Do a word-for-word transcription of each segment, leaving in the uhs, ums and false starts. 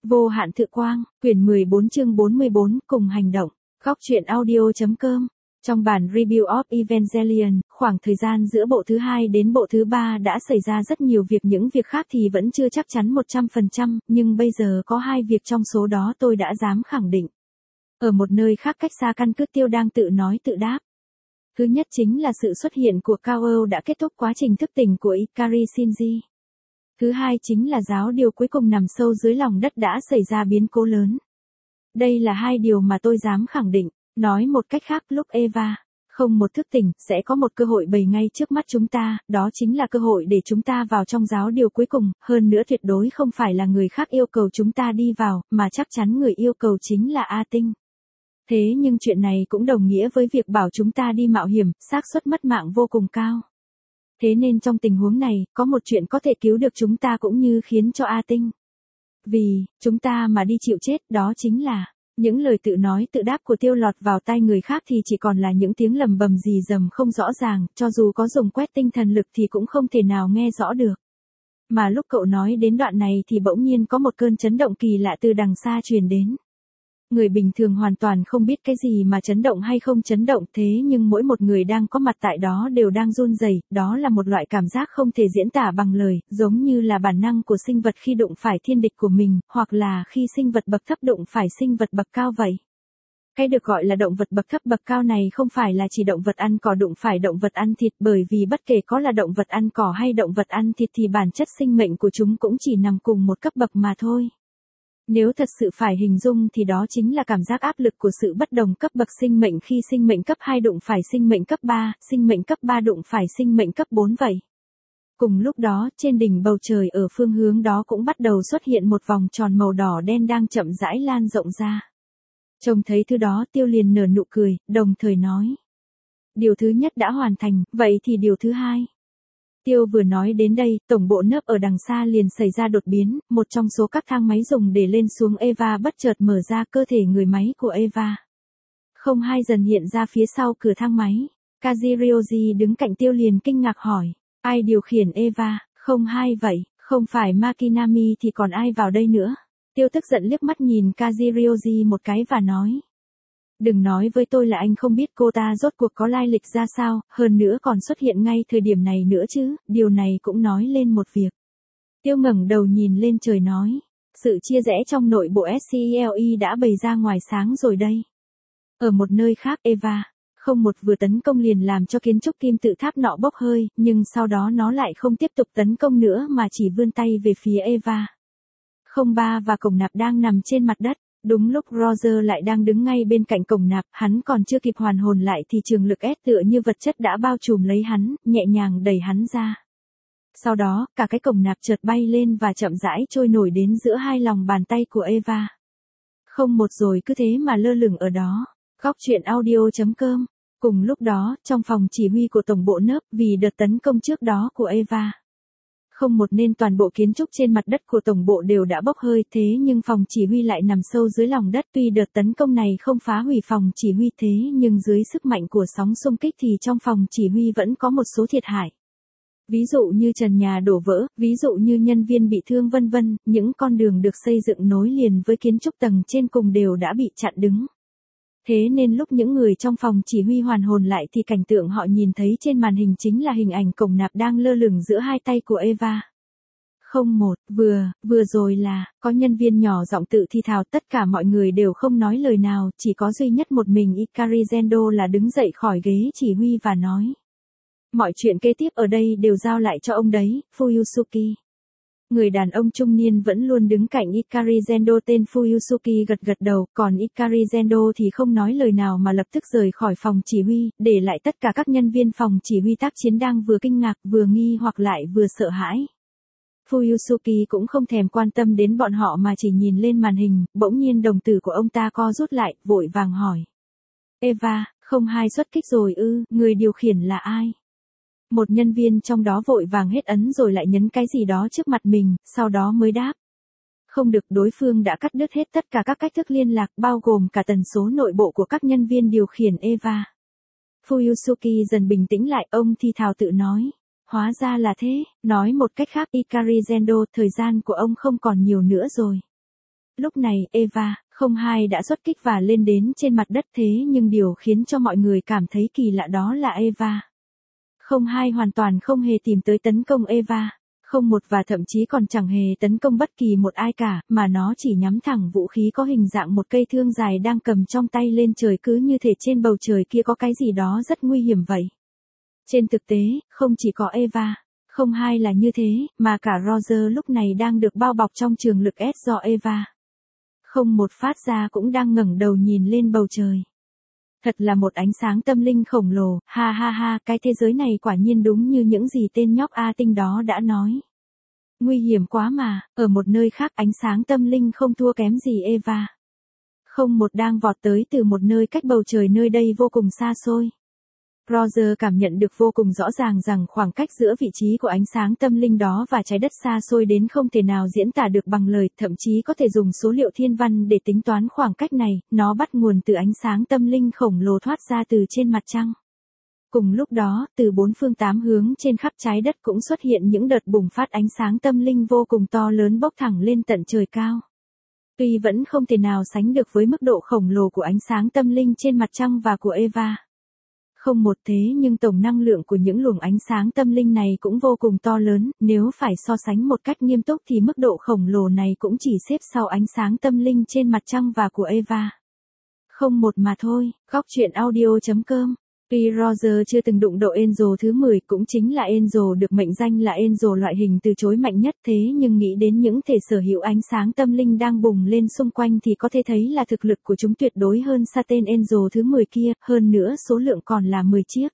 Vô hạn thực quang, quyển mười bốn chương bốn mươi bốn, cùng hành động. Góc truyện audio.com. Trong bản Review of Evangelion, khoảng thời gian giữa bộ thứ hai đến bộ thứ ba đã xảy ra rất nhiều việc, những việc khác thì vẫn chưa chắc chắn một trăm phần trăm, nhưng bây giờ có hai việc trong số đó tôi đã dám khẳng định. Ở một nơi khác cách xa căn cứ, Tiêu đang tự nói tự đáp. Thứ nhất chính là sự xuất hiện của Kao đã kết thúc quá trình thức tỉnh của Ikari Shinji. Thứ hai chính là giáo điều cuối cùng nằm sâu dưới lòng đất đã xảy ra biến cố lớn. Đây là hai điều mà tôi dám khẳng định. Nói một cách khác, lúc Eva không một thức tỉnh, sẽ có một cơ hội bày ngay trước mắt chúng ta, đó chính là cơ hội để chúng ta vào trong giáo điều cuối cùng, hơn nữa tuyệt đối không phải là người khác yêu cầu chúng ta đi vào, mà chắc chắn người yêu cầu chính là A Tinh. Thế nhưng chuyện này cũng đồng nghĩa với việc bảo chúng ta đi mạo hiểm, xác suất mất mạng vô cùng cao. Thế nên trong tình huống này, có một chuyện có thể cứu được chúng ta cũng như khiến cho A Tinh. Vì, chúng ta mà đi chịu chết, đó chính là, những lời tự nói tự đáp của Tiêu lọt vào tai người khác thì chỉ còn là những tiếng lầm bầm rì rầm không rõ ràng, cho dù có dùng quét tinh thần lực thì cũng không thể nào nghe rõ được. Mà lúc cậu nói đến đoạn này thì bỗng nhiên có một cơn chấn động kỳ lạ từ đằng xa truyền đến. Người bình thường hoàn toàn không biết cái gì mà chấn động hay không chấn động, thế nhưng mỗi một người đang có mặt tại đó đều đang run rẩy, đó là một loại cảm giác không thể diễn tả bằng lời, giống như là bản năng của sinh vật khi đụng phải thiên địch của mình, hoặc là khi sinh vật bậc thấp đụng phải sinh vật bậc cao vậy. Cái được gọi là động vật bậc thấp bậc cao này không phải là chỉ động vật ăn cỏ đụng phải động vật ăn thịt, bởi vì bất kể có là động vật ăn cỏ hay động vật ăn thịt thì bản chất sinh mệnh của chúng cũng chỉ nằm cùng một cấp bậc mà thôi. Nếu thật sự phải hình dung thì đó chính là cảm giác áp lực của sự bất đồng cấp bậc sinh mệnh khi sinh mệnh cấp hai đụng phải sinh mệnh cấp ba, sinh mệnh cấp ba đụng phải sinh mệnh cấp bốn vậy. Cùng lúc đó, trên đỉnh bầu trời ở phương hướng đó cũng bắt đầu xuất hiện một vòng tròn màu đỏ đen đang chậm rãi lan rộng ra. Trông thấy thứ đó, Tiêu liền nở nụ cười, đồng thời nói. Điều thứ nhất đã hoàn thành, vậy thì điều thứ hai. Tiêu vừa nói đến đây, tổng bộ nấp ở đằng xa liền xảy ra đột biến, một trong số các thang máy dùng để lên xuống Eva bất chợt mở ra, cơ thể người máy của Eva. Không hai dần hiện ra phía sau cửa thang máy. Kazirioji đứng cạnh Tiêu liền kinh ngạc hỏi, ai điều khiển Eva, không hai vậy, không phải Makinami thì còn ai vào đây nữa. Tiêu tức giận liếc mắt nhìn Kazirioji một cái và nói. Đừng nói với tôi là anh không biết cô ta rốt cuộc có lai lịch ra sao, hơn nữa còn xuất hiện ngay thời điểm này nữa chứ, điều này cũng nói lên một việc. Tiêu ngẩng đầu nhìn lên trời nói, sự chia rẽ trong nội bộ ét xê e lờ e đã bày ra ngoài sáng rồi đây. Ở một nơi khác, Eva, không một vừa tấn công liền làm cho kiến trúc kim tự tháp nọ bốc hơi, nhưng sau đó nó lại không tiếp tục tấn công nữa mà chỉ vươn tay về phía Eva. Không ba và cổng nạp đang nằm trên mặt đất. Đúng lúc Roger lại đang đứng ngay bên cạnh cổng nạp, hắn còn chưa kịp hoàn hồn lại thì trường lực ép tựa như vật chất đã bao trùm lấy hắn, nhẹ nhàng đẩy hắn ra. Sau đó, cả cái cổng nạp chợt bay lên và chậm rãi trôi nổi đến giữa hai lòng bàn tay của Eva. Không một rồi cứ thế mà lơ lửng ở đó. Góc truyện audio.com. Cùng lúc đó, trong phòng chỉ huy của tổng bộ nớp, vì đợt tấn công trước đó của Eva. Không một nên toàn bộ kiến trúc trên mặt đất của tổng bộ đều đã bốc hơi, thế nhưng phòng chỉ huy lại nằm sâu dưới lòng đất, tuy đợt tấn công này không phá hủy phòng chỉ huy thế nhưng dưới sức mạnh của sóng xung kích thì trong phòng chỉ huy vẫn có một số thiệt hại. Ví dụ như trần nhà đổ vỡ, ví dụ như nhân viên bị thương vân vân, những con đường được xây dựng nối liền với kiến trúc tầng trên cùng đều đã bị chặn đứng. Thế nên lúc những người trong phòng chỉ huy hoàn hồn lại thì cảnh tượng họ nhìn thấy trên màn hình chính là hình ảnh cổng nạp đang lơ lửng giữa hai tay của Eva. Không một, vừa, vừa rồi là, có nhân viên nhỏ giọng tự thì thào, tất cả mọi người đều không nói lời nào, chỉ có duy nhất một mình Ikari Zendo là đứng dậy khỏi ghế chỉ huy và nói. Mọi chuyện kế tiếp ở đây đều giao lại cho ông đấy, Fuyusuki. Người đàn ông trung niên vẫn luôn đứng cạnh Ikari Zendo tên Fuyusuki gật gật đầu, còn Ikari Zendo thì không nói lời nào mà lập tức rời khỏi phòng chỉ huy, để lại tất cả các nhân viên phòng chỉ huy tác chiến đang vừa kinh ngạc, vừa nghi hoặc lại vừa sợ hãi. Fuyusuki cũng không thèm quan tâm đến bọn họ mà chỉ nhìn lên màn hình, bỗng nhiên đồng tử của ông ta co rút lại, vội vàng hỏi. Eva, không hai xuất kích rồi ư, người điều khiển là ai? Một nhân viên trong đó vội vàng hết ấn rồi lại nhấn cái gì đó trước mặt mình, sau đó mới đáp. Không được, đối phương đã cắt đứt hết tất cả các cách thức liên lạc bao gồm cả tần số nội bộ của các nhân viên điều khiển Eva. Fuyusuki dần bình tĩnh lại, ông thì thào tự nói. Hóa ra là thế, nói một cách khác Ikari Zendo, thời gian của ông không còn nhiều nữa rồi. Lúc này, Eva không hai đã xuất kích và lên đến trên mặt đất, thế nhưng điều khiến cho mọi người cảm thấy kỳ lạ đó là Eva không hai hoàn toàn không hề tìm tới tấn công Eva không một và thậm chí còn chẳng hề tấn công bất kỳ một ai cả, mà nó chỉ nhắm thẳng vũ khí có hình dạng một cây thương dài đang cầm trong tay lên trời, cứ như thể trên bầu trời kia có cái gì đó rất nguy hiểm vậy. Trên thực tế, không chỉ có Eva không hai là như thế, mà cả Roger lúc này đang được bao bọc trong trường lực S do Eva không một phát ra cũng đang ngẩng đầu nhìn lên bầu trời. Thật là một ánh sáng tâm linh khổng lồ, ha ha ha, cái thế giới này quả nhiên đúng như những gì tên nhóc A Tinh đó đã nói. Nguy hiểm quá mà, ở một nơi khác ánh sáng tâm linh không thua kém gì Eva không một đang vọt tới từ một nơi cách bầu trời nơi đây vô cùng xa xôi. Roger cảm nhận được vô cùng rõ ràng rằng khoảng cách giữa vị trí của ánh sáng tâm linh đó và trái đất xa xôi đến không thể nào diễn tả được bằng lời, thậm chí có thể dùng số liệu thiên văn để tính toán khoảng cách này, nó bắt nguồn từ ánh sáng tâm linh khổng lồ thoát ra từ trên mặt trăng. Cùng lúc đó, từ bốn phương tám hướng trên khắp trái đất cũng xuất hiện những đợt bùng phát ánh sáng tâm linh vô cùng to lớn bốc thẳng lên tận trời cao. Tuy vẫn không thể nào sánh được với mức độ khổng lồ của ánh sáng tâm linh trên mặt trăng và của Eva không một, thế nhưng tổng năng lượng của những luồng ánh sáng tâm linh này cũng vô cùng to lớn, nếu phải so sánh một cách nghiêm túc thì mức độ khổng lồ này cũng chỉ xếp sau ánh sáng tâm linh trên mặt trăng và của Eva không một mà thôi. Góc truyện audio chấm com. Tuy Roger chưa từng đụng độ Angel thứ mười, cũng chính là Angel được mệnh danh là Angel loại hình từ chối mạnh nhất, thế nhưng nghĩ đến những thể sở hữu ánh sáng tâm linh đang bùng lên xung quanh thì có thể thấy là thực lực của chúng tuyệt đối hơn xa tên Angel thứ mười kia, hơn nữa số lượng còn là mười chiếc.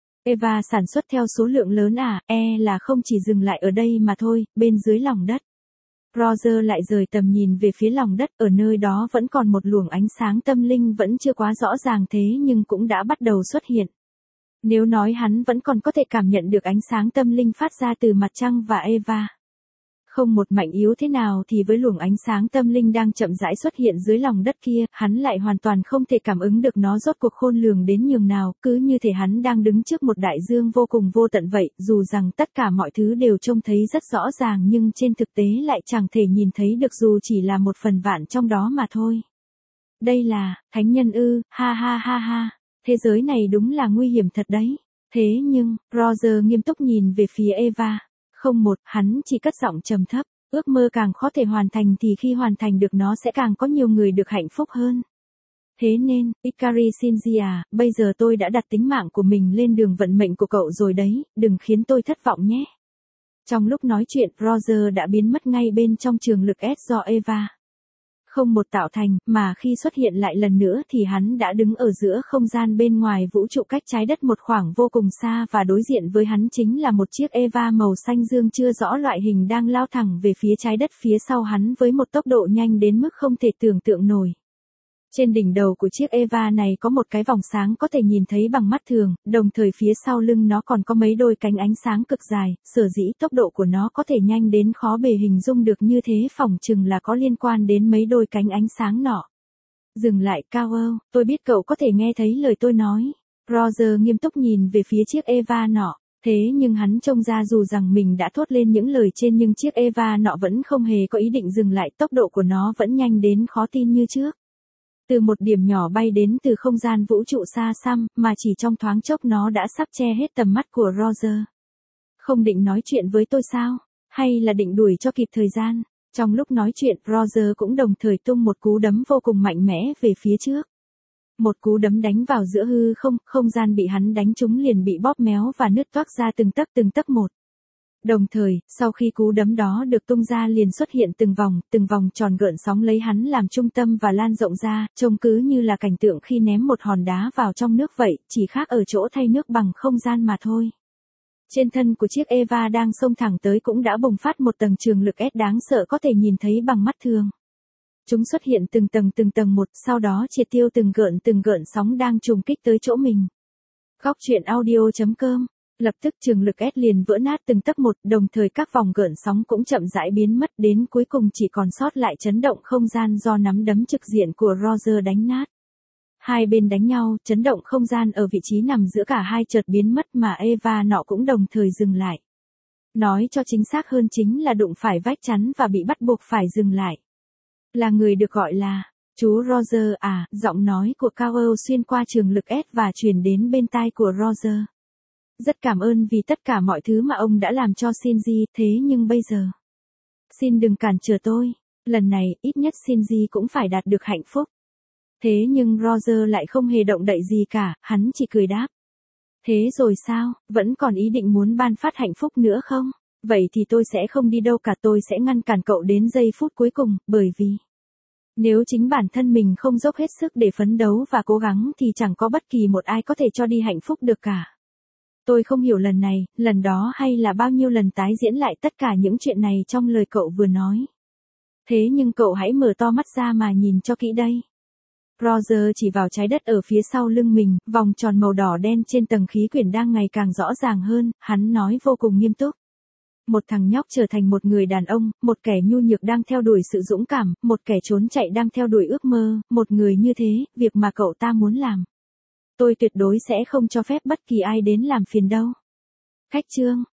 Eva sản xuất theo số lượng lớn à, e là không chỉ dừng lại ở đây mà thôi, bên dưới lòng đất. Roger lại rời tầm nhìn về phía lòng đất, ở nơi đó vẫn còn một luồng ánh sáng tâm linh vẫn chưa quá rõ ràng thế nhưng cũng đã bắt đầu xuất hiện. Nếu nói hắn vẫn còn có thể cảm nhận được ánh sáng tâm linh phát ra từ mặt trăng và Eva không một mạnh yếu thế nào thì với luồng ánh sáng tâm linh đang chậm rãi xuất hiện dưới lòng đất kia, hắn lại hoàn toàn không thể cảm ứng được nó rốt cuộc khôn lường đến nhường nào, cứ như thể hắn đang đứng trước một đại dương vô cùng vô tận vậy, dù rằng tất cả mọi thứ đều trông thấy rất rõ ràng nhưng trên thực tế lại chẳng thể nhìn thấy được dù chỉ là một phần vạn trong đó mà thôi. Đây là, thánh nhân ư, ha ha ha ha, thế giới này đúng là nguy hiểm thật đấy. Thế nhưng, Roger nghiêm túc nhìn về phía Eva không một, hắn chỉ cất giọng trầm thấp, ước mơ càng khó thể hoàn thành thì khi hoàn thành được nó sẽ càng có nhiều người được hạnh phúc hơn. Thế nên, Ikari Shinji à, bây giờ tôi đã đặt tính mạng của mình lên đường vận mệnh của cậu rồi đấy, đừng khiến tôi thất vọng nhé. Trong lúc nói chuyện, Roger đã biến mất ngay bên trong trường lực S do Eva không một tạo thành, mà khi xuất hiện lại lần nữa thì hắn đã đứng ở giữa không gian bên ngoài vũ trụ cách trái đất một khoảng vô cùng xa, và đối diện với hắn chính là một chiếc Eva màu xanh dương chưa rõ loại hình đang lao thẳng về phía trái đất phía sau hắn với một tốc độ nhanh đến mức không thể tưởng tượng nổi. Trên đỉnh đầu của chiếc Eva này có một cái vòng sáng có thể nhìn thấy bằng mắt thường, đồng thời phía sau lưng nó còn có mấy đôi cánh ánh sáng cực dài, sở dĩ tốc độ của nó có thể nhanh đến khó bề hình dung được như thế, phỏng chừng là có liên quan đến mấy đôi cánh ánh sáng nọ. Dừng lại, Cao âu, tôi biết cậu có thể nghe thấy lời tôi nói. Roger nghiêm túc nhìn về phía chiếc Eva nọ. Thế nhưng hắn trông ra dù rằng mình đã thốt lên những lời trên nhưng chiếc Eva nọ vẫn không hề có ý định dừng lại, tốc độ của nó vẫn nhanh đến khó tin như trước. Từ một điểm nhỏ bay đến từ không gian vũ trụ xa xăm, mà chỉ trong thoáng chốc nó đã sắp che hết tầm mắt của Roger. Không định nói chuyện với tôi sao? Hay là định đuổi cho kịp thời gian? Trong lúc nói chuyện, Roger cũng đồng thời tung một cú đấm vô cùng mạnh mẽ về phía trước. Một cú đấm đánh vào giữa hư không, không gian bị hắn đánh trúng liền bị bóp méo và nứt toác ra từng tấc từng tấc một. Đồng thời, sau khi cú đấm đó được tung ra liền xuất hiện từng vòng, từng vòng tròn gợn sóng lấy hắn làm trung tâm và lan rộng ra, trông cứ như là cảnh tượng khi ném một hòn đá vào trong nước vậy, chỉ khác ở chỗ thay nước bằng không gian mà thôi. Trên thân của chiếc Eva đang xông thẳng tới cũng đã bùng phát một tầng trường lực S đáng sợ có thể nhìn thấy bằng mắt thường. Chúng xuất hiện từng tầng từng tầng một, sau đó triệt tiêu từng gợn từng gợn sóng đang trùng kích tới chỗ mình. Góc truyện audio chấm com. Lập tức trường lực S liền vỡ nát từng tấc một, đồng thời các vòng gợn sóng cũng chậm rãi biến mất, đến cuối cùng chỉ còn sót lại chấn động không gian do nắm đấm trực diện của Roger đánh nát. Hai bên đánh nhau, chấn động không gian ở vị trí nằm giữa cả hai chợt biến mất mà Eva nọ cũng đồng thời dừng lại. Nói cho chính xác hơn chính là đụng phải vách chắn và bị bắt buộc phải dừng lại. Là người được gọi là, chú Roger à, giọng nói của Cowell xuyên qua trường lực S và truyền đến bên tai của Roger. Rất cảm ơn vì tất cả mọi thứ mà ông đã làm cho Shinji, thế nhưng bây giờ. Xin đừng cản trở tôi, lần này ít nhất Shinji cũng phải đạt được hạnh phúc. Thế nhưng Roger lại không hề động đậy gì cả, hắn chỉ cười đáp. Thế rồi sao, vẫn còn ý định muốn ban phát hạnh phúc nữa không? Vậy thì tôi sẽ không đi đâu cả, tôi sẽ ngăn cản cậu đến giây phút cuối cùng, bởi vì nếu chính bản thân mình không dốc hết sức để phấn đấu và cố gắng thì chẳng có bất kỳ một ai có thể cho đi hạnh phúc được cả. Tôi không hiểu lần này, lần đó hay là bao nhiêu lần tái diễn lại tất cả những chuyện này trong lời cậu vừa nói. Thế nhưng cậu hãy mở to mắt ra mà nhìn cho kỹ đây. Roger chỉ vào trái đất ở phía sau lưng mình, vòng tròn màu đỏ đen trên tầng khí quyển đang ngày càng rõ ràng hơn, hắn nói vô cùng nghiêm túc. Một thằng nhóc trở thành một người đàn ông, một kẻ nhu nhược đang theo đuổi sự dũng cảm, một kẻ trốn chạy đang theo đuổi ước mơ, một người như thế, việc mà cậu ta muốn làm. Tôi tuyệt đối sẽ không cho phép bất kỳ ai đến làm phiền đâu. Khách chương